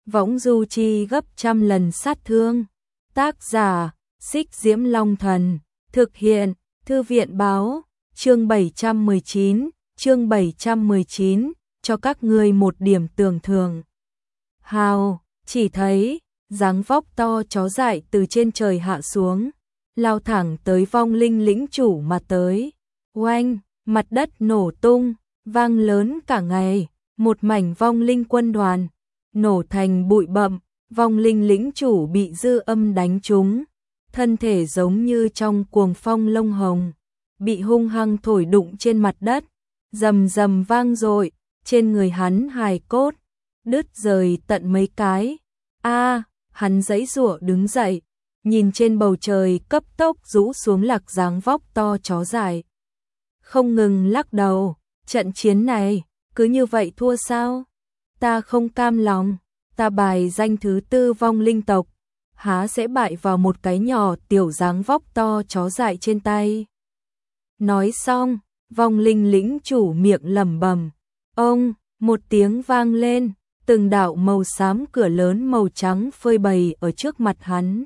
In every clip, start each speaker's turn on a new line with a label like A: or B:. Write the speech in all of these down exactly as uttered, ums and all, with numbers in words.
A: võng du chi gấp trăm lần sát thương. Tác giả, Xích Diễm Long Thần, thực hiện, Thư viện báo, chương bảy trăm mười chín, chương bảy trăm mười chín, cho các ngươi một điểm tưởng thưởng. Hào, chỉ thấy, dáng vóc to chó dại từ trên trời hạ xuống, lao thẳng tới vong linh lĩnh chủ mà tới. Oanh, mặt đất nổ tung, vang lớn cả ngày, một mảnh vong linh quân đoàn, nổ thành bụi bậm, vong linh lĩnh chủ bị dư âm đánh trúng, thân thể giống như trong cuồng phong lông hồng, bị hung hăng thổi đụng trên mặt đất, rầm rầm vang dội, trên người hắn hài cốt, đứt rời tận mấy cái. A, hắn giãy giụa đứng dậy, nhìn trên bầu trời cấp tốc rũ xuống lạc dáng vóc to chó dại. Không ngừng lắc đầu, trận chiến này, cứ như vậy thua sao? Ta không cam lòng, ta bài danh thứ tư vong linh tộc, há sẽ bại vào một cái nhỏ tiểu dáng vóc to chó dại trên tay. Nói xong, vong linh lĩnh chủ miệng lẩm bẩm, ông, một tiếng vang lên, từng đạo màu xám cửa lớn màu trắng phơi bày ở trước mặt hắn.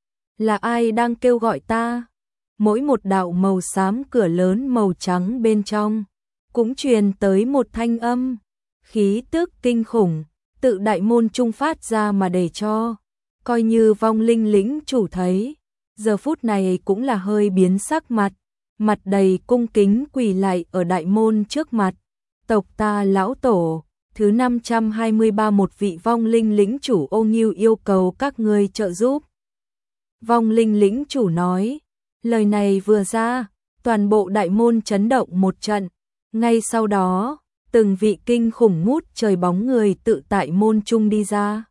A: Là ai đang kêu gọi ta? Mỗi một đạo màu xám cửa lớn màu trắng bên trong, cũng truyền tới một thanh âm, khí tức kinh khủng, tự đại môn trung phát ra mà để cho, coi như vong linh lĩnh chủ thấy, giờ phút này cũng là hơi biến sắc mặt, mặt đầy cung kính quỳ lại ở đại môn trước mặt. Tộc ta lão tổ, thứ năm trăm hai mươi ba một vị vong linh lĩnh chủ Ô Nghiêu yêu cầu các ngươi trợ giúp. Vong linh lĩnh chủ nói, lời này vừa ra, toàn bộ đại môn chấn động một trận, ngay sau đó, từng vị kinh khủng ngút trời bóng người tự tại môn trung đi ra.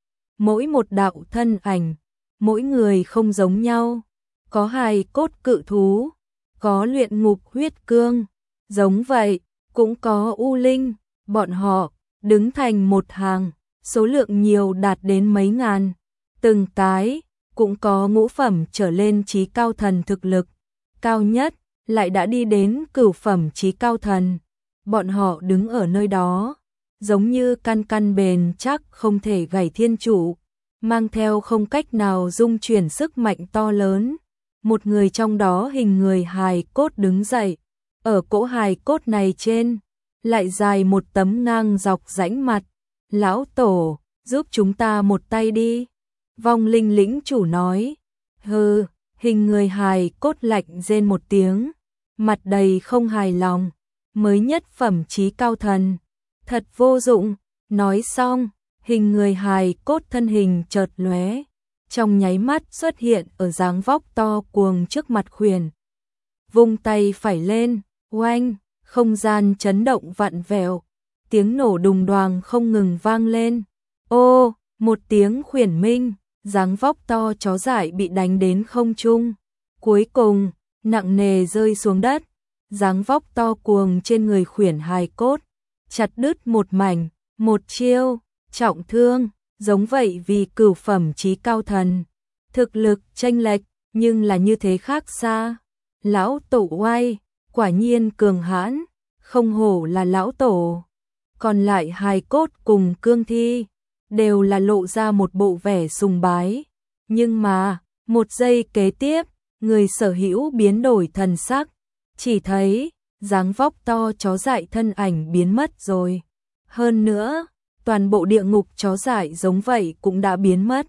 A: Mỗi một đạo thân ảnh, mỗi người không giống nhau, có hài cốt cự thú, có luyện ngục huyết cương, giống vậy, cũng có u linh, bọn họ đứng thành một hàng, số lượng nhiều đạt đến mấy ngàn, từng cái cũng có ngũ phẩm trở lên chí cao thần thực lực, cao nhất lại đã đi đến cửu phẩm chí cao thần. Bọn họ đứng ở nơi đó, giống như căn căn bền chắc không thể gãy thiên trụ, mang theo không cách nào dung chuyển sức mạnh to lớn. Một người trong đó hình người hài cốt đứng dậy, ở cỗ hài cốt này trên, lại dài một tấm ngang dọc rãnh mặt. Lão tổ, giúp chúng ta một tay đi. Vong linh lĩnh chủ nói, hừ, hình người hài cốt lạnh rên một tiếng, mặt đầy không hài lòng, mới nhất phẩm chí cao thần, thật vô dụng. Nói xong, hình người hài cốt thân hình chợt lóe, trong nháy mắt xuất hiện ở dáng vóc to cuồng trước mặt Khuyển. Vung tay phải lên, oanh, không gian chấn động vặn vẹo, tiếng nổ đùng đoàng không ngừng vang lên. Ô, một tiếng khuyển minh, dáng vóc to chó dại bị đánh đến không trung, cuối cùng nặng nề rơi xuống đất. Dáng vóc to cuồng trên người khuyển hài cốt, chặt đứt một mảnh, một chiêu, trọng thương, giống vậy vì cửu phẩm chí cao thần. Thực lực chênh lệch, nhưng là như thế khác xa. Lão tổ oai, quả nhiên cường hãn, không hổ là lão tổ. Còn lại hài cốt cùng cương thi, đều là lộ ra một bộ vẻ sùng bái. Nhưng mà, một giây kế tiếp, người sở hữu biến đổi thần sắc. Chỉ thấy, dáng vóc to chó dại thân ảnh biến mất rồi. Hơn nữa, toàn bộ địa ngục chó dại giống vậy cũng đã biến mất.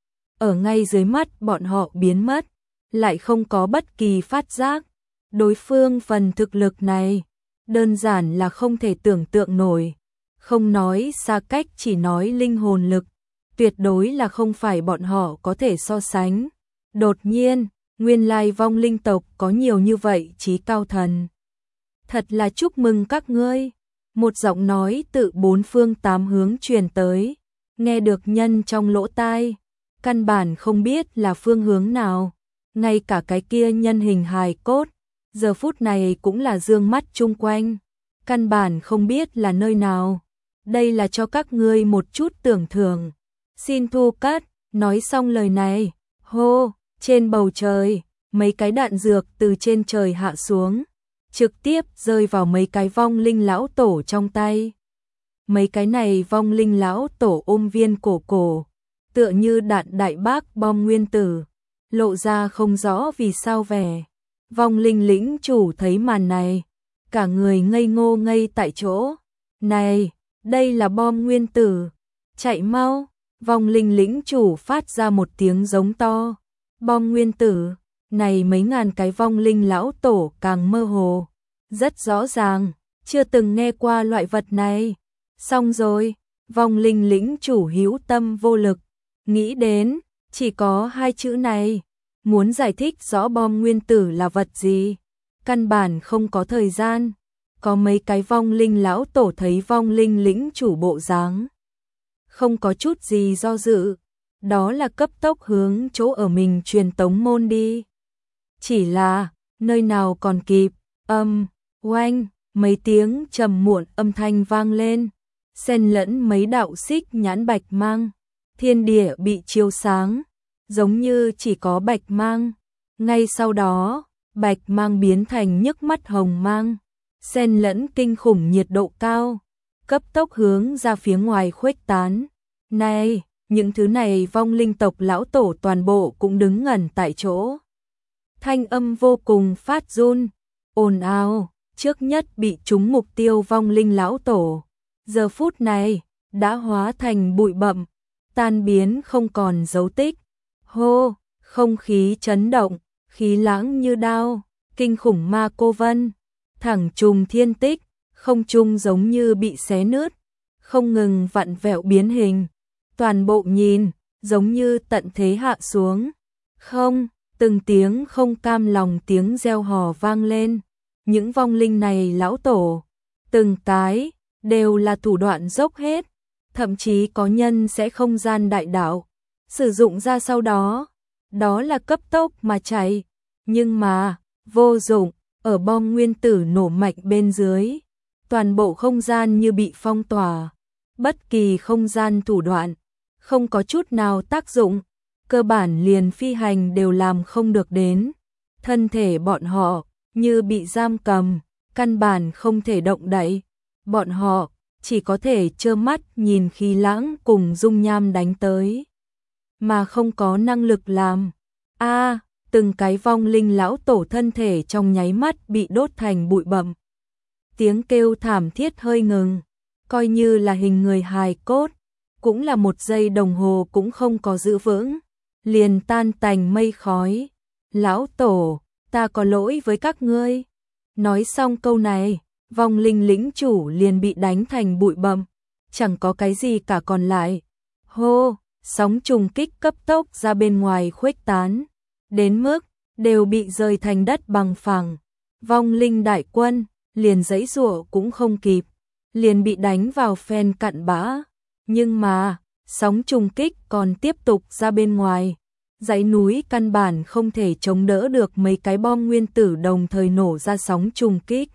A: Ở ngay dưới mắt bọn họ biến mất, lại không có bất kỳ phát giác. Đối phương phần thực lực này, đơn giản là không thể tưởng tượng nổi. Không nói xa cách, chỉ nói linh hồn lực, tuyệt đối là không phải bọn họ có thể so sánh. Đột nhiên, nguyên lai vong linh tộc có nhiều như vậy chí cao thần. Thật là chúc mừng các ngươi. Một giọng nói tự bốn phương tám hướng truyền tới, nghe được nhân trong lỗ tai, căn bản không biết là phương hướng nào. Ngay cả cái kia nhân hình hài cốt, giờ phút này cũng là dương mắt chung quanh, căn bản không biết là nơi nào. Đây là cho các ngươi một chút tưởng thưởng, xin thu cất. Nói xong lời này, hô, trên bầu trời, mấy cái đạn dược từ trên trời hạ xuống, trực tiếp rơi vào mấy cái vong linh lão tổ trong tay. mấy cái này vong linh lão tổ ôm viên cổ cổ, tựa như đạn đại bác bom nguyên tử, lộ ra không rõ vì sao vẻ. Vong linh lĩnh chủ thấy màn này, cả người ngây ngô ngây tại chỗ. Này, đây là bom nguyên tử, chạy mau. Vong linh lĩnh chủ phát ra một tiếng giống to. Bom nguyên tử, này mấy ngàn cái vong linh lão tổ càng mơ hồ. Rất rõ ràng, chưa từng nghe qua loại vật này. Xong rồi, vong linh lĩnh chủ hữu tâm vô lực, nghĩ đến, chỉ có hai chữ này. Muốn giải thích rõ bom nguyên tử là vật gì, căn bản không có thời gian. Có mấy cái vong linh lão tổ thấy vong linh lĩnh chủ bộ dáng, không có chút gì do dự, đó là cấp tốc hướng chỗ ở mình truyền tống môn đi. Chỉ là, nơi nào còn kịp, âm, oanh, mấy tiếng trầm muộn âm thanh vang lên, xen lẫn mấy đạo xích nhãn bạch mang, thiên địa bị chiếu sáng, giống như chỉ có bạch mang. Ngay sau đó, bạch mang biến thành nhức mắt hồng mang, xen lẫn kinh khủng nhiệt độ cao, cấp tốc hướng ra phía ngoài khuếch tán. Này, những thứ này vong linh tộc lão tổ toàn bộ cũng đứng ngẩn tại chỗ. Thanh âm vô cùng phát run, ồn ào, trước nhất bị trúng mục tiêu vong linh lão tổ. Giờ phút này, đã hóa thành bụi bặm, tan biến không còn dấu tích. Hô, không khí chấn động, khí lãng như đao, kinh khủng ma cô vân, thẳng trùng thiên tích, không trung giống như bị xé nứt, không ngừng vặn vẹo biến hình. Toàn bộ nhìn, giống như tận thế hạ xuống. Không, từng tiếng không cam lòng tiếng reo hò vang lên. Những vong linh này lão tổ, từng cái, đều là thủ đoạn dốc hết. Thậm chí có nhân sẽ không gian đại đạo, sử dụng ra sau đó. Đó là cấp tốc mà chạy. Nhưng mà, vô dụng, ở bom nguyên tử nổ mạnh bên dưới. Toàn bộ không gian như bị phong tỏa. Bất kỳ không gian thủ đoạn, không có chút nào tác dụng, cơ bản liền phi hành đều làm không được đến. Thân thể bọn họ như bị giam cầm, căn bản không thể động đậy. Bọn họ chỉ có thể trơ mắt nhìn khí lãng cùng dung nham đánh tới, mà không có năng lực làm. A, à, từng cái vong linh lão tổ thân thể trong nháy mắt bị đốt thành bụi bặm. Tiếng kêu thảm thiết hơi ngừng, coi như là hình người hài cốt, cũng là một giây đồng hồ cũng không có giữ vững, liền tan tành mây khói. Lão tổ, ta có lỗi với các ngươi. Nói xong câu này, vong linh lĩnh chủ liền bị đánh thành bụi bặm, chẳng có cái gì cả còn lại. Hô, sóng trùng kích cấp tốc ra bên ngoài khuếch tán, đến mức đều bị rơi thành đất bằng phẳng. Vong linh đại quân liền giãy giụa cũng không kịp, liền bị đánh vào phen cặn bã. Nhưng mà, sóng trùng kích còn tiếp tục ra bên ngoài. Dãy núi căn bản không thể chống đỡ được mấy cái bom nguyên tử đồng thời nổ ra sóng trùng kích.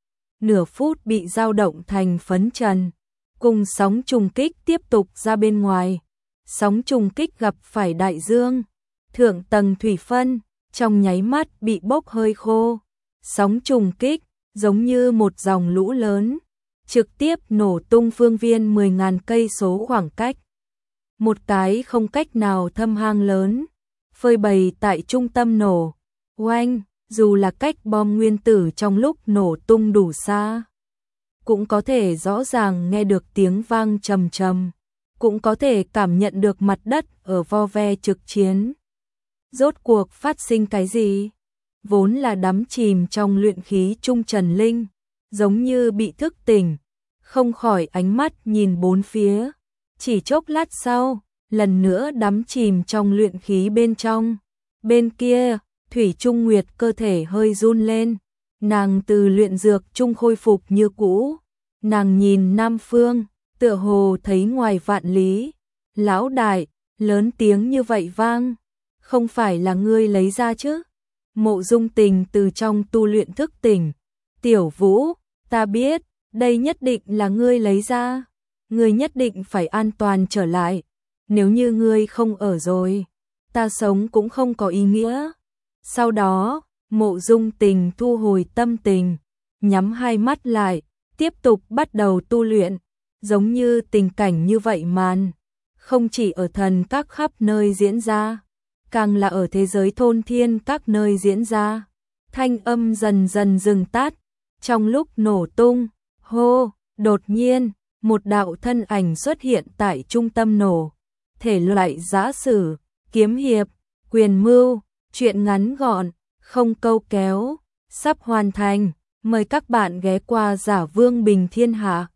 A: Nửa phút bị dao động thành phấn trần, cùng sóng trùng kích tiếp tục ra bên ngoài. Sóng trùng kích gặp phải đại dương, thượng tầng thủy phân, trong nháy mắt bị bốc hơi khô. Sóng trùng kích, giống như một dòng lũ lớn, trực tiếp nổ tung phương viên mười nghìn cây số khoảng cách. Một cái không cách nào thâm hang lớn, phơi bày tại trung tâm nổ. Oanh, dù là cách bom nguyên tử trong lúc nổ tung đủ xa, cũng có thể rõ ràng nghe được tiếng vang trầm trầm, cũng có thể cảm nhận được mặt đất ở vo ve trực chiến. Rốt cuộc phát sinh cái gì? Vốn là đắm chìm trong luyện khí trung Trần Linh, giống như bị thức tỉnh, không khỏi ánh mắt nhìn bốn phía. Chỉ chốc lát sau, lần nữa đắm chìm trong luyện khí bên trong. Bên kia, Thủy Trung Nguyệt cơ thể hơi run lên, nàng từ luyện dược trung khôi phục như cũ. Nàng nhìn Nam Phương, tựa hồ thấy ngoài vạn lý. Lão đại, lớn tiếng như vậy vang, không phải là ngươi lấy ra chứ? Mộ Dung Tình từ trong tu luyện thức tỉnh. Tiểu Vũ, ta biết, đây nhất định là ngươi lấy ra. Ngươi nhất định phải an toàn trở lại. Nếu như ngươi không ở rồi, ta sống cũng không có ý nghĩa. Sau đó, Mộ Dung Tình thu hồi tâm tình, nhắm hai mắt lại, tiếp tục bắt đầu tu luyện. giống như tình cảnh như vậy màn, không chỉ ở thần các khắp nơi diễn ra, càng là ở thế giới thôn thiên các nơi diễn ra. Thanh âm dần dần dừng tắt, trong lúc nổ tung, hô, đột nhiên, một đạo thân ảnh xuất hiện tại trung tâm nổ. Thể loại giã sử, kiếm hiệp, quyền mưu, truyện ngắn gọn, không câu kéo, sắp hoàn thành. Mời các bạn ghé qua Giả Vương Bình Thiên Hạ.